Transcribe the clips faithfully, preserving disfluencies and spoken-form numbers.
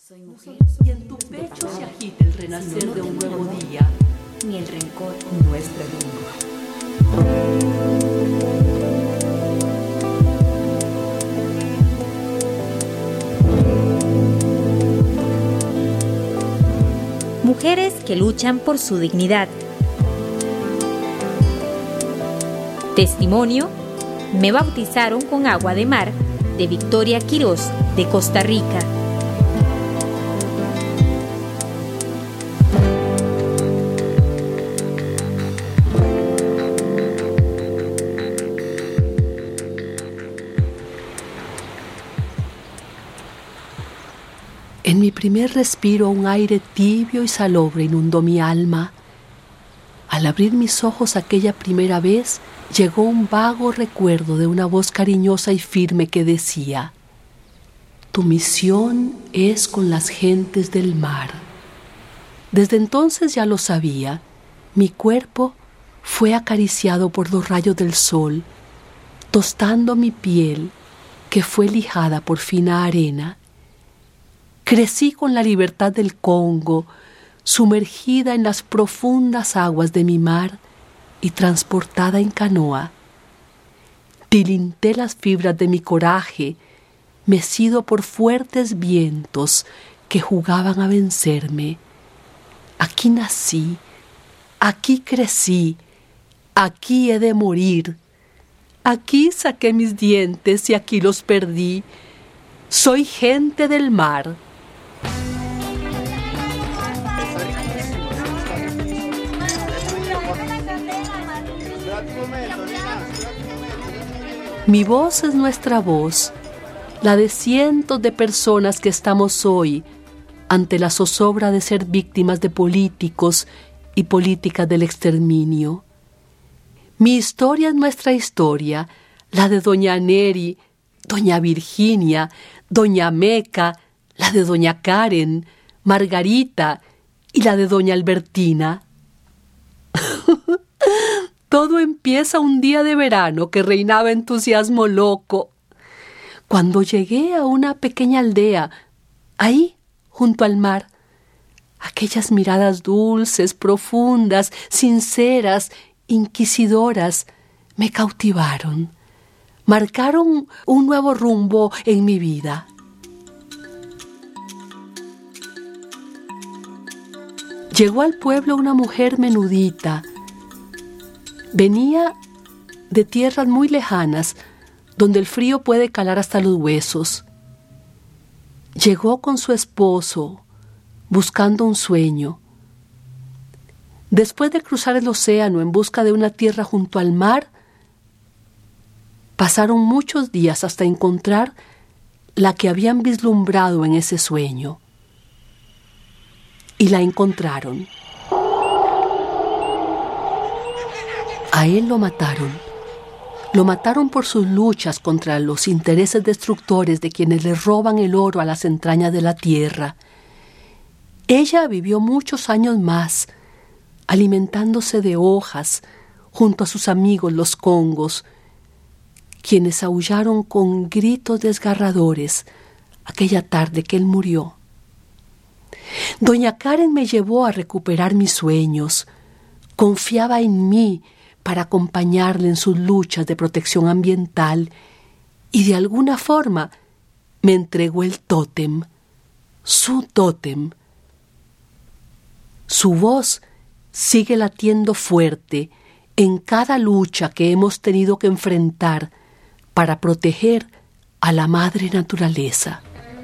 Soy mujer y en tu pecho se agita el renacer de un nuevo día, ni el rencor, nuestra lengua. Mujeres que luchan por su dignidad. Testimonio: Me bautizaron con agua de mar, de Victoria Quiroz, de Costa Rica. En mi primer respiro un aire tibio y salobre inundó mi alma. Al abrir mis ojos aquella primera vez, llegó un vago recuerdo de una voz cariñosa y firme que decía: tu misión es con las gentes del mar. Desde entonces ya lo sabía. Mi cuerpo fue acariciado por los rayos del sol, tostando mi piel, que fue lijada por fina arena. Crecí con la libertad del Congo, sumergida en las profundas aguas de mi mar y transportada en canoa. Tilinté las fibras de mi coraje, mecido por fuertes vientos que jugaban a vencerme. Aquí nací, aquí crecí, aquí he de morir. Aquí saqué mis dientes y aquí los perdí. Soy gente del mar. Mi voz es nuestra voz, la de cientos de personas que estamos hoy ante la zozobra de ser víctimas de políticos y políticas del exterminio. Mi historia es nuestra historia, la de doña Neri, doña Virginia, doña Meca, la de doña Karen, Margarita y la de doña Albertina. Todo empieza un día de verano que reinaba entusiasmo loco. Cuando llegué a una pequeña aldea, ahí, junto al mar, aquellas miradas dulces, profundas, sinceras, inquisidoras, me cautivaron. Marcaron un nuevo rumbo en mi vida. Llegó al pueblo una mujer menudita. Venía de tierras muy lejanas, donde el frío puede calar hasta los huesos. Llegó con su esposo, buscando un sueño. Después de cruzar el océano en busca de una tierra junto al mar, pasaron muchos días hasta encontrar la que habían vislumbrado en ese sueño. Y la encontraron. A él lo mataron. Lo mataron por sus luchas contra los intereses destructores de quienes le roban el oro a las entrañas de la tierra. Ella vivió muchos años más, alimentándose de hojas junto a sus amigos los congos, quienes aullaron con gritos desgarradores aquella tarde que él murió. Doña Karen me llevó a recuperar mis sueños. Confiaba en mí para acompañarle en sus luchas de protección ambiental y de alguna forma me entregó el tótem, su tótem. Su voz sigue latiendo fuerte en cada lucha que hemos tenido que enfrentar para proteger a la madre naturaleza.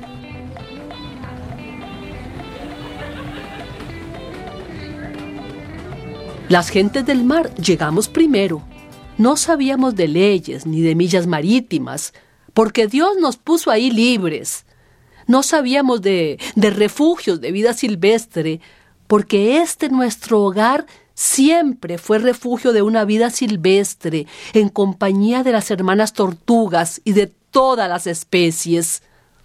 Las gentes del mar llegamos primero. No sabíamos de leyes ni de millas marítimas, porque Dios nos puso ahí libres. No sabíamos de, de refugios de vida silvestre, porque este nuestro hogar siempre fue refugio de una vida silvestre, en compañía de las hermanas tortugas y de todas las especies.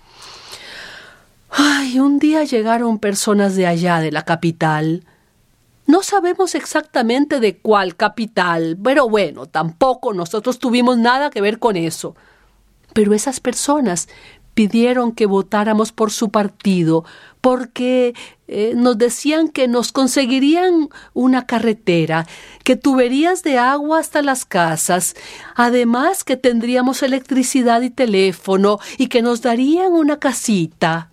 Ay, un día llegaron personas de allá, de la capital. No sabemos exactamente de cuál capital, pero bueno, tampoco nosotros tuvimos nada que ver con eso. Pero esas personas pidieron que votáramos por su partido porque eh, nos decían que nos conseguirían una carretera, que tuberías de agua hasta las casas, además que tendríamos electricidad y teléfono y que nos darían una casita.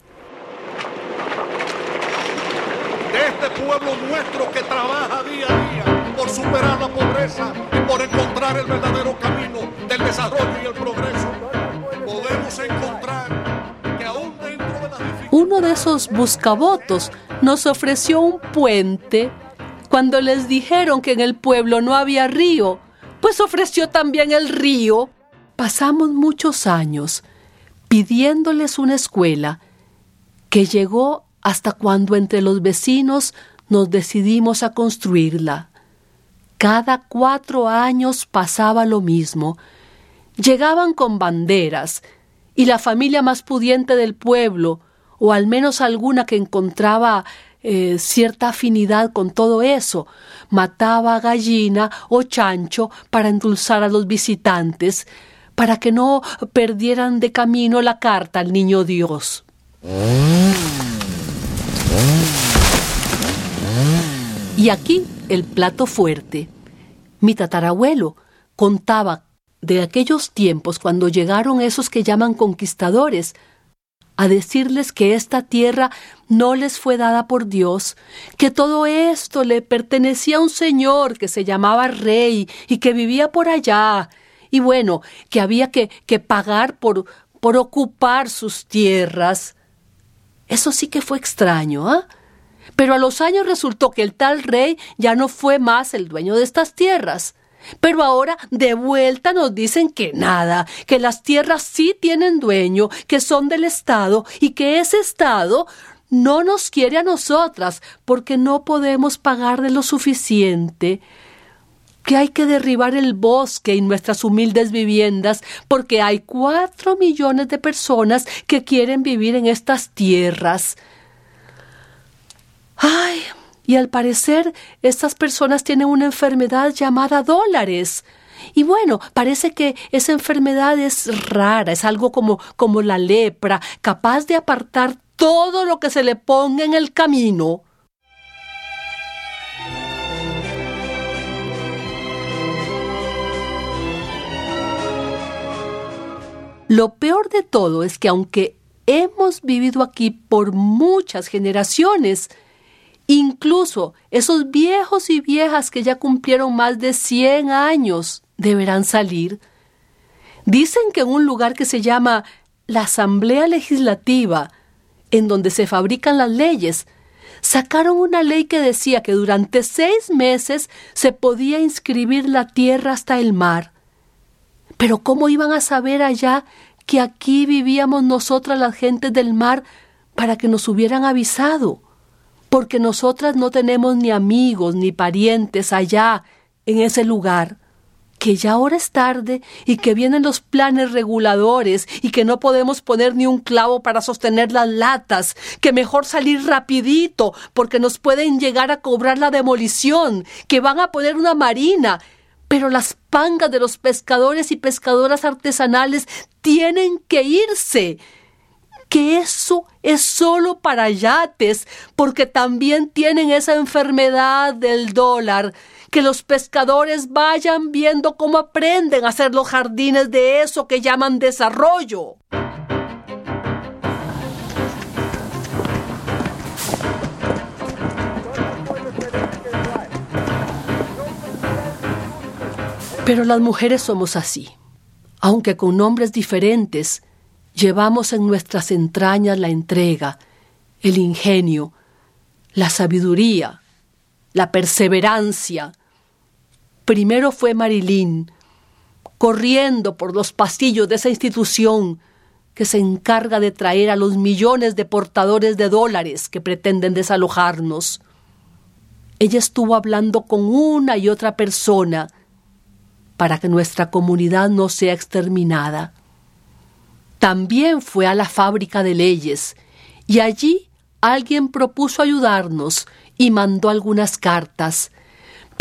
De este pueblo nuestro que trabaja día a día por superar la pobreza y por encontrar el verdadero camino del desarrollo y el progreso, podemos encontrar que aún dentro de las dificultades... Uno de esos buscavotos nos ofreció un puente. Cuando les dijeron que en el pueblo no había río, pues ofreció también el río. Pasamos muchos años pidiéndoles una escuela que llegó hasta cuando entre los vecinos nos decidimos a construirla. Cada cuatro años pasaba lo mismo. Llegaban con banderas y la familia más pudiente del pueblo, o al menos alguna que encontraba eh, cierta afinidad con todo eso, mataba gallina o chancho para endulzar a los visitantes, para que no perdieran de camino la carta al niño Dios. Y aquí el plato fuerte. Mi tatarabuelo contaba de aquellos tiempos cuando llegaron esos que llaman conquistadores a decirles que esta tierra no les fue dada por Dios, que todo esto le pertenecía a un señor que se llamaba rey y que vivía por allá, y bueno, que había que, que pagar por, por ocupar sus tierras. Eso sí que fue extraño, ¿ah? ¿eh? Pero a los años resultó que el tal rey ya no fue más el dueño de estas tierras. Pero ahora de vuelta nos dicen que nada, que las tierras sí tienen dueño, que son del Estado y que ese Estado no nos quiere a nosotras porque no podemos pagar de lo suficiente, que hay que derribar el bosque y nuestras humildes viviendas porque hay cuatro millones de personas que quieren vivir en estas tierras. ¡Ay! Y al parecer, estas personas tienen una enfermedad llamada dólares. Y bueno, parece que esa enfermedad es rara, es algo como, como la lepra, capaz de apartar todo lo que se le ponga en el camino. Lo peor de todo es que aunque hemos vivido aquí por muchas generaciones, incluso esos viejos y viejas que ya cumplieron más de cien años deberán salir. Dicen que en un lugar que se llama la Asamblea Legislativa, en donde se fabrican las leyes, sacaron una ley que decía que durante seis meses se podía inscribir la tierra hasta el mar. Pero ¿cómo iban a saber allá que aquí vivíamos nosotras las gentes del mar para que nos hubieran avisado? Porque nosotras no tenemos ni amigos ni parientes allá, en ese lugar, que ya ahora es tarde y que vienen los planes reguladores y que no podemos poner ni un clavo para sostener las latas, que mejor salir rapidito porque nos pueden llegar a cobrar la demolición, que van a poner una marina, pero las pangas de los pescadores y pescadoras artesanales tienen que irse, que eso es solo para yates, porque también tienen esa enfermedad del dólar, que los pescadores vayan viendo cómo aprenden a hacer los jardines de eso que llaman desarrollo. Pero las mujeres somos así, aunque con nombres diferentes. Llevamos en nuestras entrañas la entrega, el ingenio, la sabiduría, la perseverancia. Primero fue Marilyn, corriendo por los pasillos de esa institución que se encarga de traer a los millones de portadores de dólares que pretenden desalojarnos. Ella estuvo hablando con una y otra persona para que nuestra comunidad no sea exterminada. También fue a la fábrica de leyes y allí alguien propuso ayudarnos y mandó algunas cartas.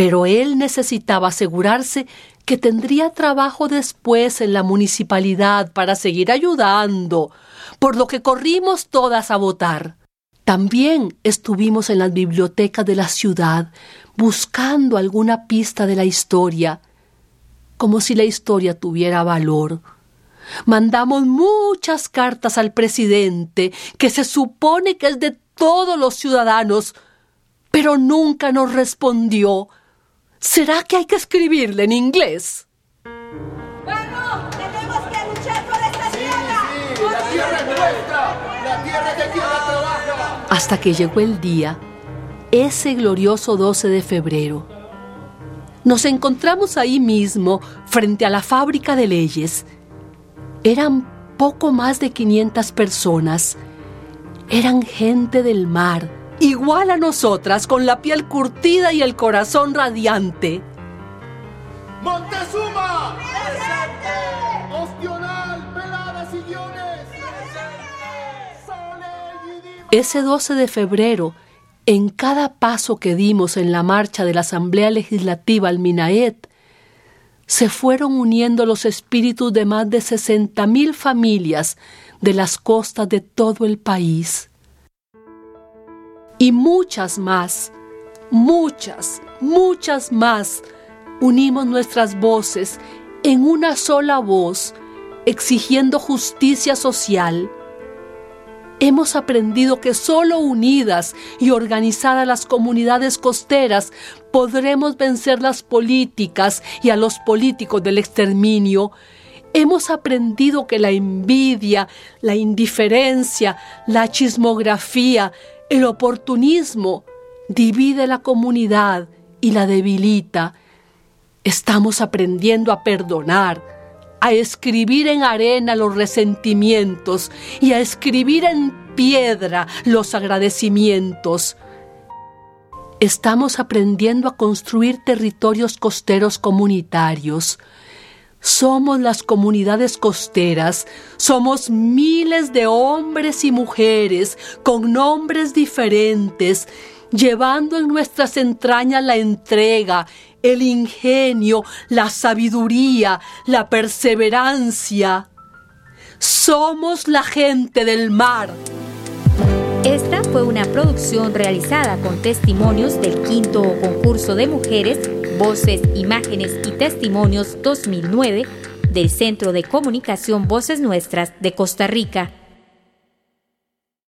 pero él necesitaba asegurarse que tendría trabajo después en la municipalidad para seguir ayudando, por lo que corrimos todas a votar. También estuvimos en las bibliotecas de la ciudad buscando alguna pista de la historia, como si la historia tuviera valor. Mandamos muchas cartas al presidente, que se supone que es de todos los ciudadanos, pero nunca nos respondió. ¿Será que hay que escribirle en inglés? ¡Vamos! ¡Tenemos que luchar por esta tierra! Sí, sí, la tierra es nuestra, la tierra de quien la trabaja. Hasta que llegó el día, ese glorioso doce de febrero. Nos encontramos ahí mismo, frente a la fábrica de leyes. Eran poco más de quinientas personas. Eran gente del mar, igual a nosotras, con la piel curtida y el corazón radiante. ¡Montezuma! ¡Presente! ¡Ostional, Peladas y Guiones! ¡Presente! ¡Sole y Dima! Ese doce de febrero, en cada paso que dimos en la marcha de la Asamblea Legislativa al Minaet, se fueron uniendo los espíritus de más de sesenta mil familias de las costas de todo el país. Y muchas más, muchas, muchas más, unimos nuestras voces en una sola voz, exigiendo justicia social. Hemos aprendido que solo unidas y organizadas las comunidades costeras podremos vencer las políticas y a los políticos del exterminio. Hemos aprendido que la envidia, la indiferencia, la chismografía, el oportunismo divide la comunidad y la debilita. Estamos aprendiendo a perdonar, a escribir en arena los resentimientos y a escribir en piedra los agradecimientos. Estamos aprendiendo a construir territorios costeros comunitarios. Somos las comunidades costeras, somos miles de hombres y mujeres con nombres diferentes, llevando en nuestras entrañas la entrega, el ingenio, la sabiduría, la perseverancia. Somos la gente del mar. Esta fue una producción realizada con testimonios del quinto concurso de mujeres, Voces, Imágenes y Testimonios dos mil nueve del Centro de Comunicación Voces Nuestras de Costa Rica.